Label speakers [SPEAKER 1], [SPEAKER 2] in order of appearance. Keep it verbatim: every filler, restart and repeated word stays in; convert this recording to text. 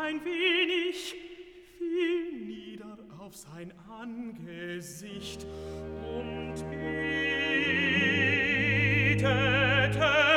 [SPEAKER 1] ein wenig, fiel nieder auf sein Angesicht und betete